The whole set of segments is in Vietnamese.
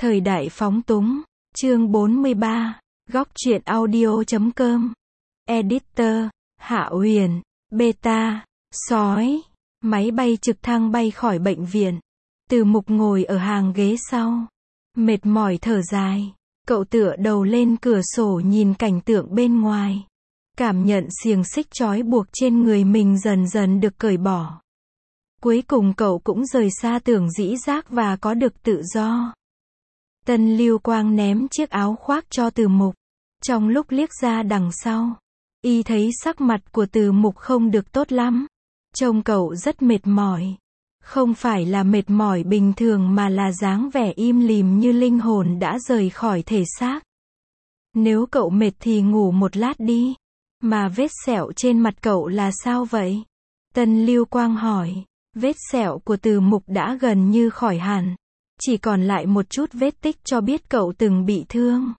Thời đại phóng túng, chương 43, góc truyện audio.com, editor, Hạ Huyền, beta, sói, máy bay trực thăng bay khỏi bệnh viện. Từ Mục ngồi ở hàng ghế sau, mệt mỏi thở dài, cậu tựa đầu lên cửa sổ nhìn cảnh tượng bên ngoài, cảm nhận xiềng xích trói buộc trên người mình dần dần được cởi bỏ. Cuối cùng cậu cũng rời xa tưởng dĩ giác và có được tự do. Tân Lưu Quang ném chiếc áo khoác cho Từ Mục. Trong lúc liếc ra đằng sau, y thấy sắc mặt của Từ Mục không được tốt lắm. Trông cậu rất mệt mỏi. Không phải là mệt mỏi bình thường mà là dáng vẻ im lìm như linh hồn đã rời khỏi thể xác. Nếu cậu mệt thì ngủ một lát đi. Mà vết sẹo trên mặt cậu là sao vậy? Tân Lưu Quang hỏi. Vết sẹo của Từ Mục đã gần như khỏi hẳn. Chỉ còn lại một chút vết tích cho biết cậu từng bị thương.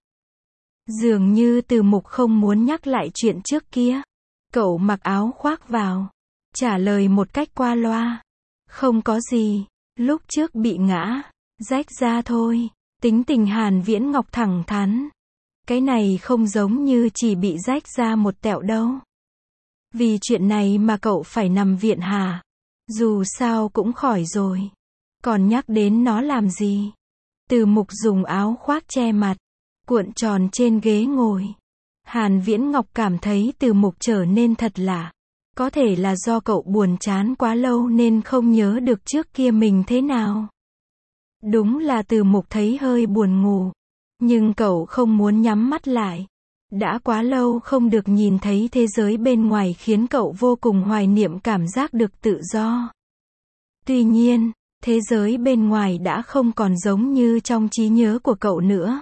Dường như Từ Mục không muốn nhắc lại chuyện trước kia. Cậu mặc áo khoác vào, trả lời một cách qua loa. Không có gì, lúc trước bị ngã, rách ra thôi. Tính tình Hàn Viễn Ngọc thẳng thắn. Cái này không giống như chỉ bị rách ra một tẹo đâu. Vì chuyện này mà cậu phải nằm viện hả? Dù sao cũng khỏi rồi. Còn nhắc đến nó làm gì? Từ Mục dùng áo khoác che mặt, cuộn tròn trên ghế ngồi. Hàn Viễn Ngọc cảm thấy Từ Mục trở nên thật lạ. Có thể là do cậu buồn chán quá lâu nên không nhớ được trước kia mình thế nào. Đúng là Từ Mục thấy hơi buồn ngủ. Nhưng cậu không muốn nhắm mắt lại. Đã quá lâu không được nhìn thấy thế giới bên ngoài khiến cậu vô cùng hoài niệm cảm giác được tự do. Tuy nhiên, thế giới bên ngoài đã không còn giống như trong trí nhớ của cậu nữa.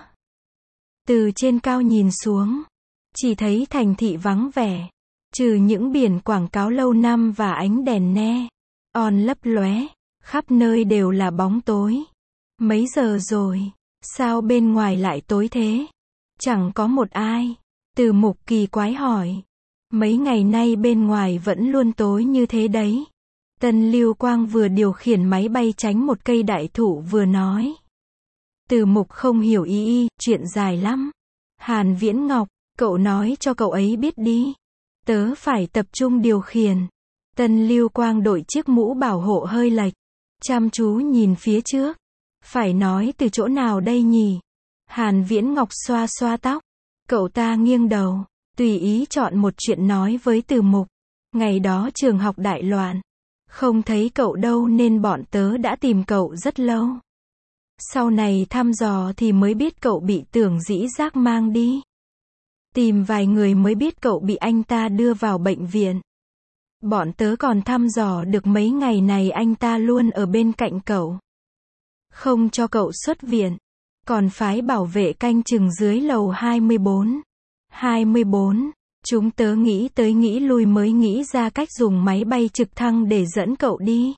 Từ trên cao nhìn xuống, chỉ thấy thành thị vắng vẻ, trừ những biển quảng cáo lâu năm và ánh đèn neon lấp lóe, khắp nơi đều là bóng tối. Mấy giờ rồi? Sao bên ngoài lại tối thế? Chẳng có một ai. Từ Mục kỳ quái hỏi. Mấy ngày nay bên ngoài vẫn luôn tối như thế đấy. Tân Lưu Quang vừa điều khiển máy bay tránh một cây đại thụ vừa nói. Từ Mục không hiểu ý, chuyện dài lắm. Hàn Viễn Ngọc, cậu nói cho cậu ấy biết đi. Tớ phải tập trung điều khiển. Tân Lưu Quang đội chiếc mũ bảo hộ hơi lệch, chăm chú nhìn phía trước. Phải nói từ chỗ nào đây nhỉ? Hàn Viễn Ngọc xoa xoa tóc. Cậu ta nghiêng đầu, tùy ý chọn một chuyện nói với Từ Mục. Ngày đó trường học đại loạn. Không thấy cậu đâu nên bọn tớ đã tìm cậu rất lâu. Sau này thăm dò thì mới biết cậu bị tưởng dĩ giác mang đi. Tìm vài người mới biết cậu bị anh ta đưa vào bệnh viện. Bọn tớ còn thăm dò được mấy ngày này anh ta luôn ở bên cạnh cậu. Không cho cậu xuất viện. Còn phái bảo vệ canh chừng dưới lầu 24. 24. Chúng tớ nghĩ tới nghĩ lui mới nghĩ ra cách dùng máy bay trực thăng để dẫn cậu đi.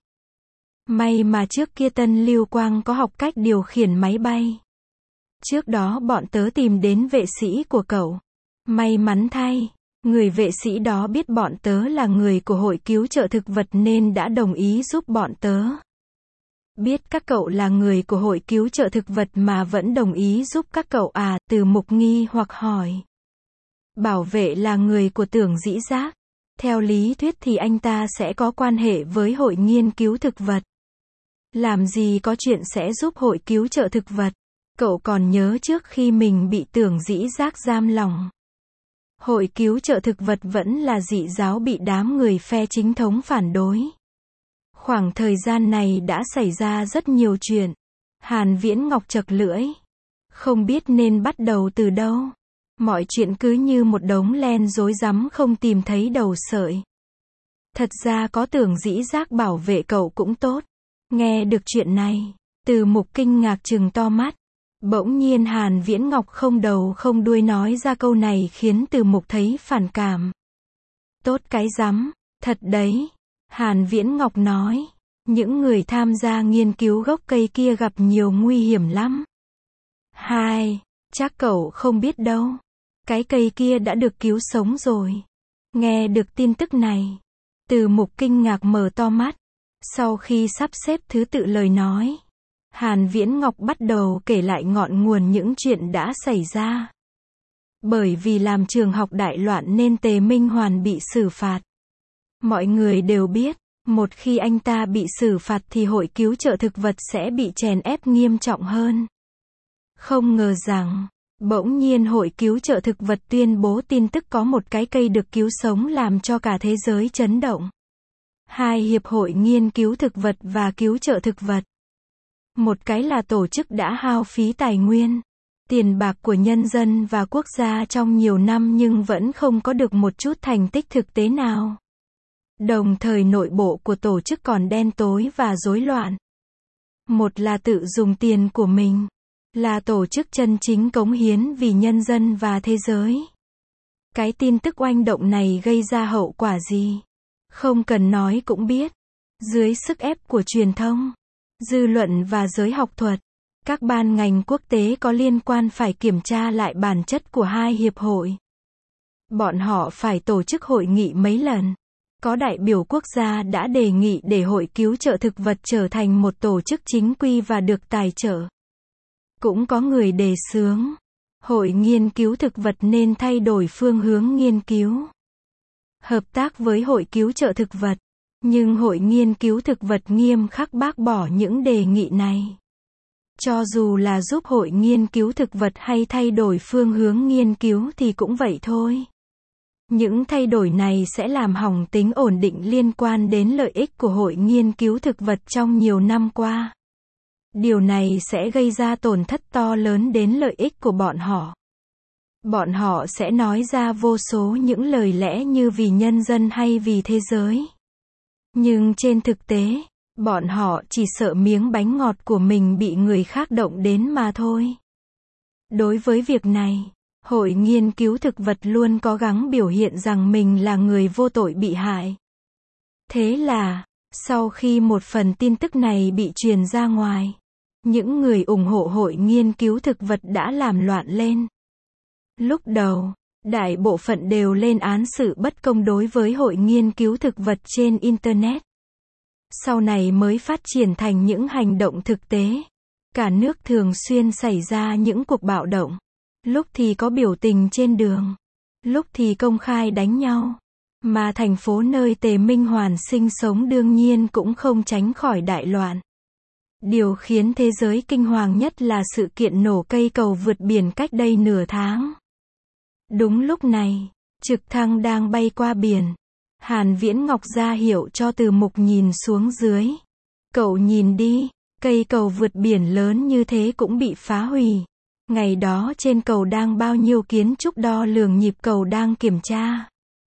May mà trước kia Tân Lưu Quang có học cách điều khiển máy bay. Trước đó bọn tớ tìm đến vệ sĩ của cậu. May mắn thay, người vệ sĩ đó biết bọn tớ là người của hội cứu trợ thực vật nên đã đồng ý giúp bọn tớ. Biết các cậu là người của hội cứu trợ thực vật mà vẫn đồng ý giúp các cậu à? Từ Mục nghi hoặc hỏi. Bảo vệ là người của tưởng dĩ giác. Theo lý thuyết thì anh ta sẽ có quan hệ với hội nghiên cứu thực vật. Làm gì có chuyện sẽ giúp hội cứu trợ thực vật. Cậu còn nhớ trước khi mình bị tưởng dĩ giác giam lỏng. Hội cứu trợ thực vật vẫn là dị giáo bị đám người phe chính thống phản đối. Khoảng thời gian này đã xảy ra rất nhiều chuyện. Hàn Viễn Ngọc chật lưỡi. Không biết nên bắt đầu từ đâu. Mọi chuyện cứ như một đống len rối rắm không tìm thấy đầu sợi. Thật ra có tưởng dĩ giác bảo vệ cậu cũng tốt. Nghe được chuyện này, Từ Mục kinh ngạc trừng to mắt. Bỗng nhiên Hàn Viễn Ngọc không đầu không đuôi nói ra câu này khiến Từ Mục thấy phản cảm. Tốt cái rắm, thật đấy. Hàn Viễn Ngọc nói. Những người tham gia nghiên cứu gốc cây kia gặp nhiều nguy hiểm lắm. Chắc cậu không biết đâu. Cái cây kia đã được cứu sống rồi. Nghe được tin tức này, Từ Mục kinh ngạc mở to mắt. Sau khi sắp xếp thứ tự lời nói, Hàn Viễn Ngọc bắt đầu kể lại ngọn nguồn những chuyện đã xảy ra. Bởi vì làm trường học đại loạn nên Tề Minh Hoàn bị xử phạt. Mọi người đều biết, một khi anh ta bị xử phạt thì hội cứu trợ thực vật sẽ bị chèn ép nghiêm trọng hơn. Không ngờ rằng, bỗng nhiên hội cứu trợ thực vật tuyên bố tin tức có một cái cây được cứu sống làm cho cả thế giới chấn động. Hai hiệp hội nghiên cứu thực vật và cứu trợ thực vật. Một cái là tổ chức đã hao phí tài nguyên, tiền bạc của nhân dân và quốc gia trong nhiều năm nhưng vẫn không có được một chút thành tích thực tế nào. Đồng thời nội bộ của tổ chức còn đen tối và rối loạn. Một là tự dùng tiền của mình, là tổ chức chân chính cống hiến vì nhân dân và thế giới. Cái tin tức oanh động này gây ra hậu quả gì? Không cần nói cũng biết. Dưới sức ép của truyền thông, dư luận và giới học thuật, các ban ngành quốc tế có liên quan phải kiểm tra lại bản chất của hai hiệp hội. Bọn họ phải tổ chức hội nghị mấy lần. Có đại biểu quốc gia đã đề nghị để hội cứu trợ thực vật trở thành một tổ chức chính quy và được tài trợ. Cũng có người đề xướng, hội nghiên cứu thực vật nên thay đổi phương hướng nghiên cứu. Hợp tác với hội cứu trợ thực vật. Nhưng hội nghiên cứu thực vật nghiêm khắc bác bỏ những đề nghị này. Cho dù là giúp hội nghiên cứu thực vật hay thay đổi phương hướng nghiên cứu thì cũng vậy thôi. Những thay đổi này sẽ làm hỏng tính ổn định liên quan đến lợi ích của hội nghiên cứu thực vật trong nhiều năm qua. Điều này sẽ gây ra tổn thất to lớn đến lợi ích của bọn họ. Bọn họ sẽ nói ra vô số những lời lẽ như vì nhân dân hay vì thế giới. Nhưng trên thực tế, bọn họ chỉ sợ miếng bánh ngọt của mình bị người khác động đến mà thôi. Đối với việc này, hội nghiên cứu thực vật luôn cố gắng biểu hiện rằng mình là người vô tội bị hại. Thế là, sau khi một phần tin tức này bị truyền ra ngoài, những người ủng hộ hội nghiên cứu thực vật đã làm loạn lên. Lúc đầu, đại bộ phận đều lên án sự bất công đối với hội nghiên cứu thực vật trên Internet. Sau này mới phát triển thành những hành động thực tế. Cả nước thường xuyên xảy ra những cuộc bạo động. Lúc thì có biểu tình trên đường. Lúc thì công khai đánh nhau. Mà thành phố nơi Tề Minh Hoàn sinh sống đương nhiên cũng không tránh khỏi đại loạn. Điều khiến thế giới kinh hoàng nhất là sự kiện nổ cây cầu vượt biển cách đây nửa tháng. Đúng lúc này, trực thăng đang bay qua biển. Hàn Viễn Ngọc ra hiệu cho Từ Mục nhìn xuống dưới. Cậu nhìn đi, cây cầu vượt biển lớn như thế cũng bị phá hủy. Ngày đó trên cầu đang bao nhiêu kiến trúc đo lường nhịp cầu đang kiểm tra.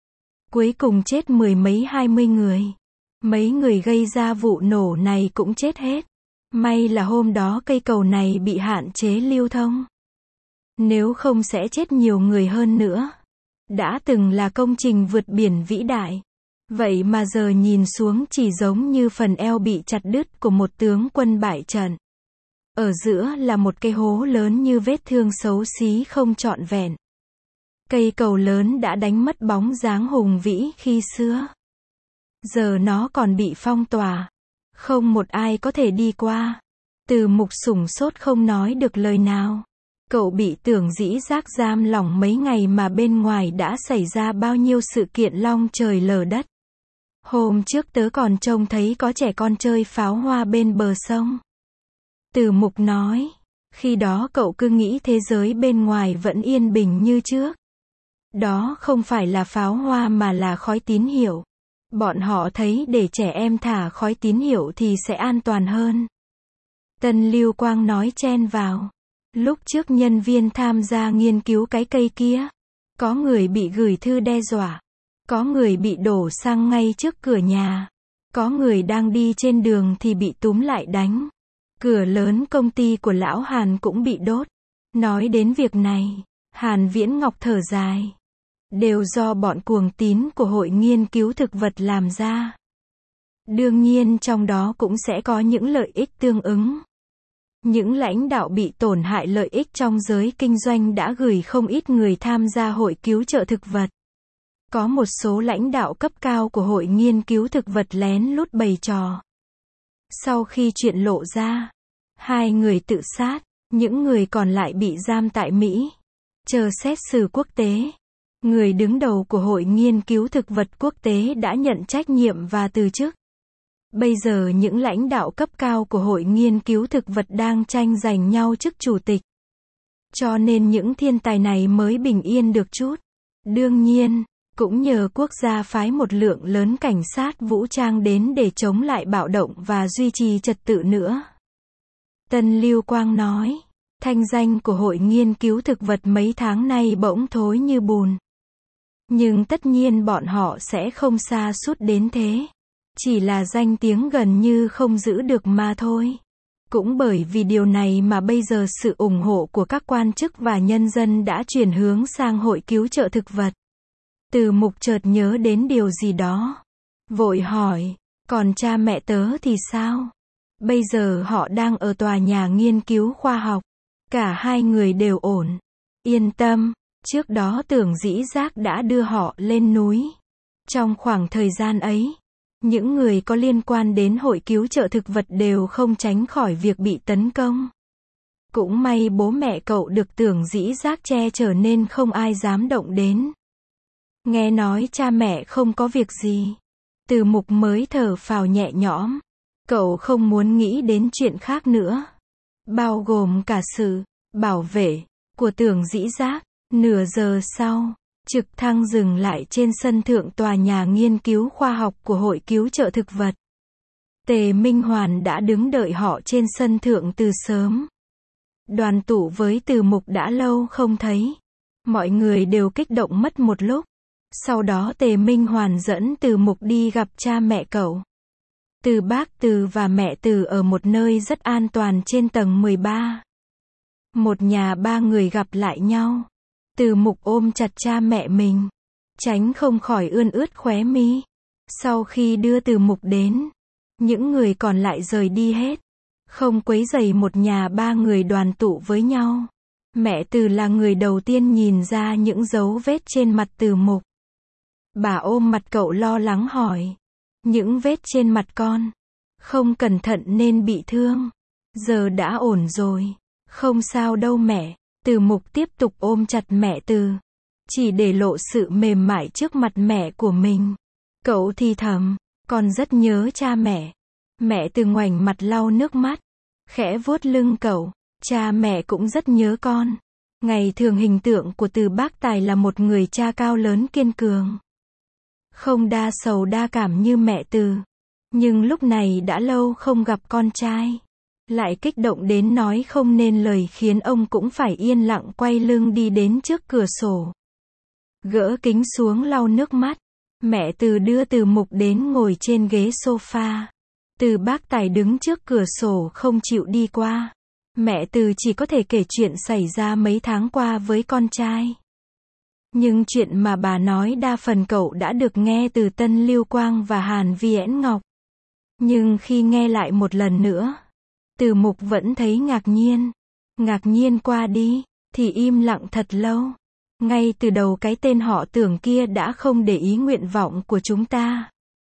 Cuối cùng chết mười mấy 20 người. Mấy người gây ra vụ nổ này cũng chết hết. May là hôm đó cây cầu này bị hạn chế lưu thông. Nếu không sẽ chết nhiều người hơn nữa. Đã từng là công trình vượt biển vĩ đại. Vậy mà giờ nhìn xuống chỉ giống như phần eo bị chặt đứt của một tướng quân bại trận. Ở giữa là một cái hố lớn như vết thương xấu xí không trọn vẹn. Cây cầu lớn đã đánh mất bóng dáng hùng vĩ khi xưa. Giờ nó còn bị phong tỏa. Không một ai có thể đi qua. Từ Mục sửng sốt không nói được lời nào. Cậu bị tưởng dĩ giác giam lỏng mấy ngày mà bên ngoài đã xảy ra bao nhiêu sự kiện long trời lở đất. Hôm trước tớ còn trông thấy có trẻ con chơi pháo hoa bên bờ sông. Từ Mục nói, khi đó cậu cứ nghĩ thế giới bên ngoài vẫn yên bình như trước. Đó không phải là pháo hoa mà là khói tín hiệu. Bọn họ thấy để trẻ em thả khói tín hiệu thì sẽ an toàn hơn. Tân Lưu Quang nói chen vào. Lúc trước nhân viên tham gia nghiên cứu cái cây kia, có người bị gửi thư đe dọa, có người bị đổ xăng ngay trước cửa nhà, có người đang đi trên đường thì bị túm lại đánh. Cửa lớn công ty của lão Hàn cũng bị đốt. Nói đến việc này, Hàn Viễn Ngọc thở dài. Đều do bọn cuồng tín của hội nghiên cứu thực vật làm ra. Đương nhiên trong đó cũng sẽ có những lợi ích tương ứng. Những lãnh đạo bị tổn hại lợi ích trong giới kinh doanh đã gửi không ít người tham gia hội cứu trợ thực vật. Có một số lãnh đạo cấp cao của hội nghiên cứu thực vật lén lút bày trò. Sau khi chuyện lộ ra, 2 người tự sát, những người còn lại bị giam tại Mỹ, chờ xét xử quốc tế. Người đứng đầu của Hội Nghiên cứu Thực vật Quốc tế đã nhận trách nhiệm và từ chức. Bây giờ những lãnh đạo cấp cao của Hội Nghiên cứu Thực vật đang tranh giành nhau chức chủ tịch. Cho nên những thiên tài này mới bình yên được chút. Đương nhiên, cũng nhờ quốc gia phái một lượng lớn cảnh sát vũ trang đến để chống lại bạo động và duy trì trật tự nữa. Tân Lưu Quang nói, thanh danh của Hội Nghiên cứu Thực vật mấy tháng nay bỗng thối như bùn. Nhưng tất nhiên bọn họ sẽ không sa sút đến thế. Chỉ là danh tiếng gần như không giữ được mà thôi. Cũng bởi vì điều này mà bây giờ sự ủng hộ của các quan chức và nhân dân đã chuyển hướng sang Hội cứu trợ thực vật. Từ Mục chợt nhớ đến điều gì đó. Vội hỏi, còn cha mẹ tớ thì sao? Bây giờ họ đang ở tòa nhà nghiên cứu khoa học. Cả 2 người đều ổn. Yên tâm, trước đó Tưởng Dĩ Giác đã đưa họ lên núi. Trong khoảng thời gian ấy, những người có liên quan đến Hội cứu trợ thực vật đều không tránh khỏi việc bị tấn công. Cũng may bố mẹ cậu được Tưởng Dĩ Giác che chở nên không ai dám động đến. Nghe nói cha mẹ không có việc gì. Từ Mục mới thở phào nhẹ nhõm. Cậu không muốn nghĩ đến chuyện khác nữa. Bao gồm cả sự bảo vệ của Tưởng Dĩ Giác. Nửa giờ sau, trực thăng dừng lại trên sân thượng tòa nhà nghiên cứu khoa học của Hội cứu trợ thực vật. Tề Minh Hoàn đã đứng đợi họ trên sân thượng từ sớm. Đoàn tụ với Từ Mục đã lâu không thấy. Mọi người đều kích động mất một lúc. Sau đó Tề Minh Hoàn dẫn Từ Mục đi gặp cha mẹ cậu. Từ bác Từ và mẹ Từ ở một nơi rất an toàn trên tầng 13. Một nhà 3 người gặp lại nhau. Từ Mục ôm chặt cha mẹ mình, tránh không khỏi ươn ướt khóe mi. Sau khi đưa Từ Mục đến, những người còn lại rời đi hết, không quấy rầy một nhà 3 người đoàn tụ với nhau. Mẹ Từ là người đầu tiên nhìn ra những dấu vết trên mặt Từ Mục. Bà ôm mặt cậu lo lắng hỏi, những vết trên mặt con, không cẩn thận nên bị thương. Giờ đã ổn rồi, không sao đâu mẹ. Từ Mục tiếp tục ôm chặt mẹ Từ, chỉ để lộ sự mềm mại trước mặt mẹ của mình. Cậu thì thầm, con rất nhớ cha mẹ. Mẹ Từ ngoảnh mặt lau nước mắt, khẽ vuốt lưng cậu, cha mẹ cũng rất nhớ con. Ngày thường hình tượng của Từ Bác Tài là một người cha cao lớn kiên cường, không đa sầu đa cảm như mẹ Từ. Nhưng lúc này đã lâu không gặp con trai, lại kích động đến nói không nên lời khiến ông cũng phải yên lặng quay lưng đi đến trước cửa sổ. Gỡ kính xuống lau nước mắt, mẹ Từ đưa Từ Mục đến ngồi trên ghế sofa. Từ Bác Tài đứng trước cửa sổ không chịu đi qua. Mẹ Từ chỉ có thể kể chuyện xảy ra mấy tháng qua với con trai. Nhưng chuyện mà bà nói đa phần cậu đã được nghe từ Tân Lưu Quang và Hàn Viễn Ngọc. Nhưng khi nghe lại một lần nữa, Từ Mục vẫn thấy ngạc nhiên. Ngạc nhiên qua đi, thì im lặng thật lâu. Ngay từ đầu cái tên họ Tưởng kia đã không để ý nguyện vọng của chúng ta.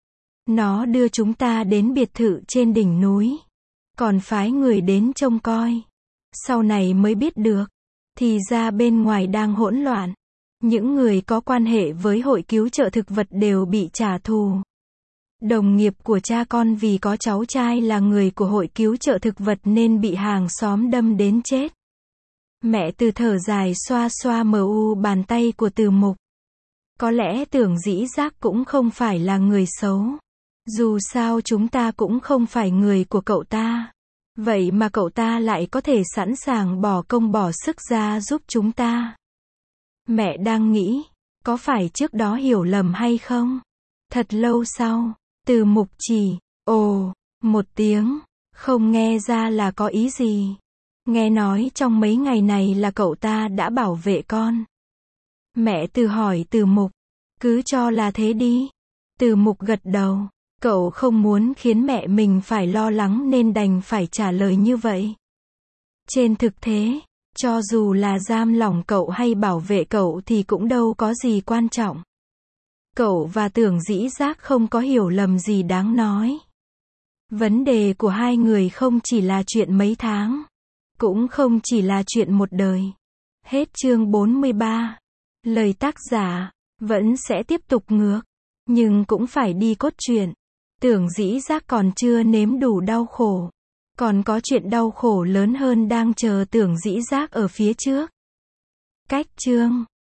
Nó đưa chúng ta đến biệt thự trên đỉnh núi, còn phái người đến trông coi. Sau này mới biết được, thì ra bên ngoài đang hỗn loạn. Những người có quan hệ với Hội cứu trợ thực vật đều bị trả thù. Đồng nghiệp của cha con vì có cháu trai là người của Hội cứu trợ thực vật nên bị hàng xóm đâm đến chết. Mẹ Từ thở dài xoa xoa bàn tay của Từ Mục. Có lẽ Tưởng Dĩ Giác cũng không phải là người xấu. Dù sao chúng ta cũng không phải người của cậu ta. Vậy mà cậu ta lại có thể sẵn sàng bỏ công bỏ sức ra giúp chúng ta. Mẹ đang nghĩ, có phải trước đó hiểu lầm hay không? Thật lâu sau, Từ Mục chỉ, ồ, một tiếng, không nghe ra là có ý gì. Nghe nói trong mấy ngày này là cậu ta đã bảo vệ con. Mẹ Từ hỏi Từ Mục, cứ cho là thế đi. Từ Mục gật đầu, cậu không muốn khiến mẹ mình phải lo lắng nên đành phải trả lời như vậy. Trên thực tế, cho dù là giam lỏng cậu hay bảo vệ cậu thì cũng đâu có gì quan trọng. Cậu và Tưởng Dĩ Giác không có hiểu lầm gì đáng nói. Vấn đề của hai người không chỉ là chuyện mấy tháng, cũng không chỉ là chuyện một đời. Hết chương 43. Lời tác giả vẫn sẽ tiếp tục ngược, nhưng cũng phải đi cốt truyện. Tưởng dĩ giác còn chưa nếm đủ đau khổ, còn có chuyện đau khổ lớn hơn đang chờ tưởng dĩ giác ở phía trước. Cách chương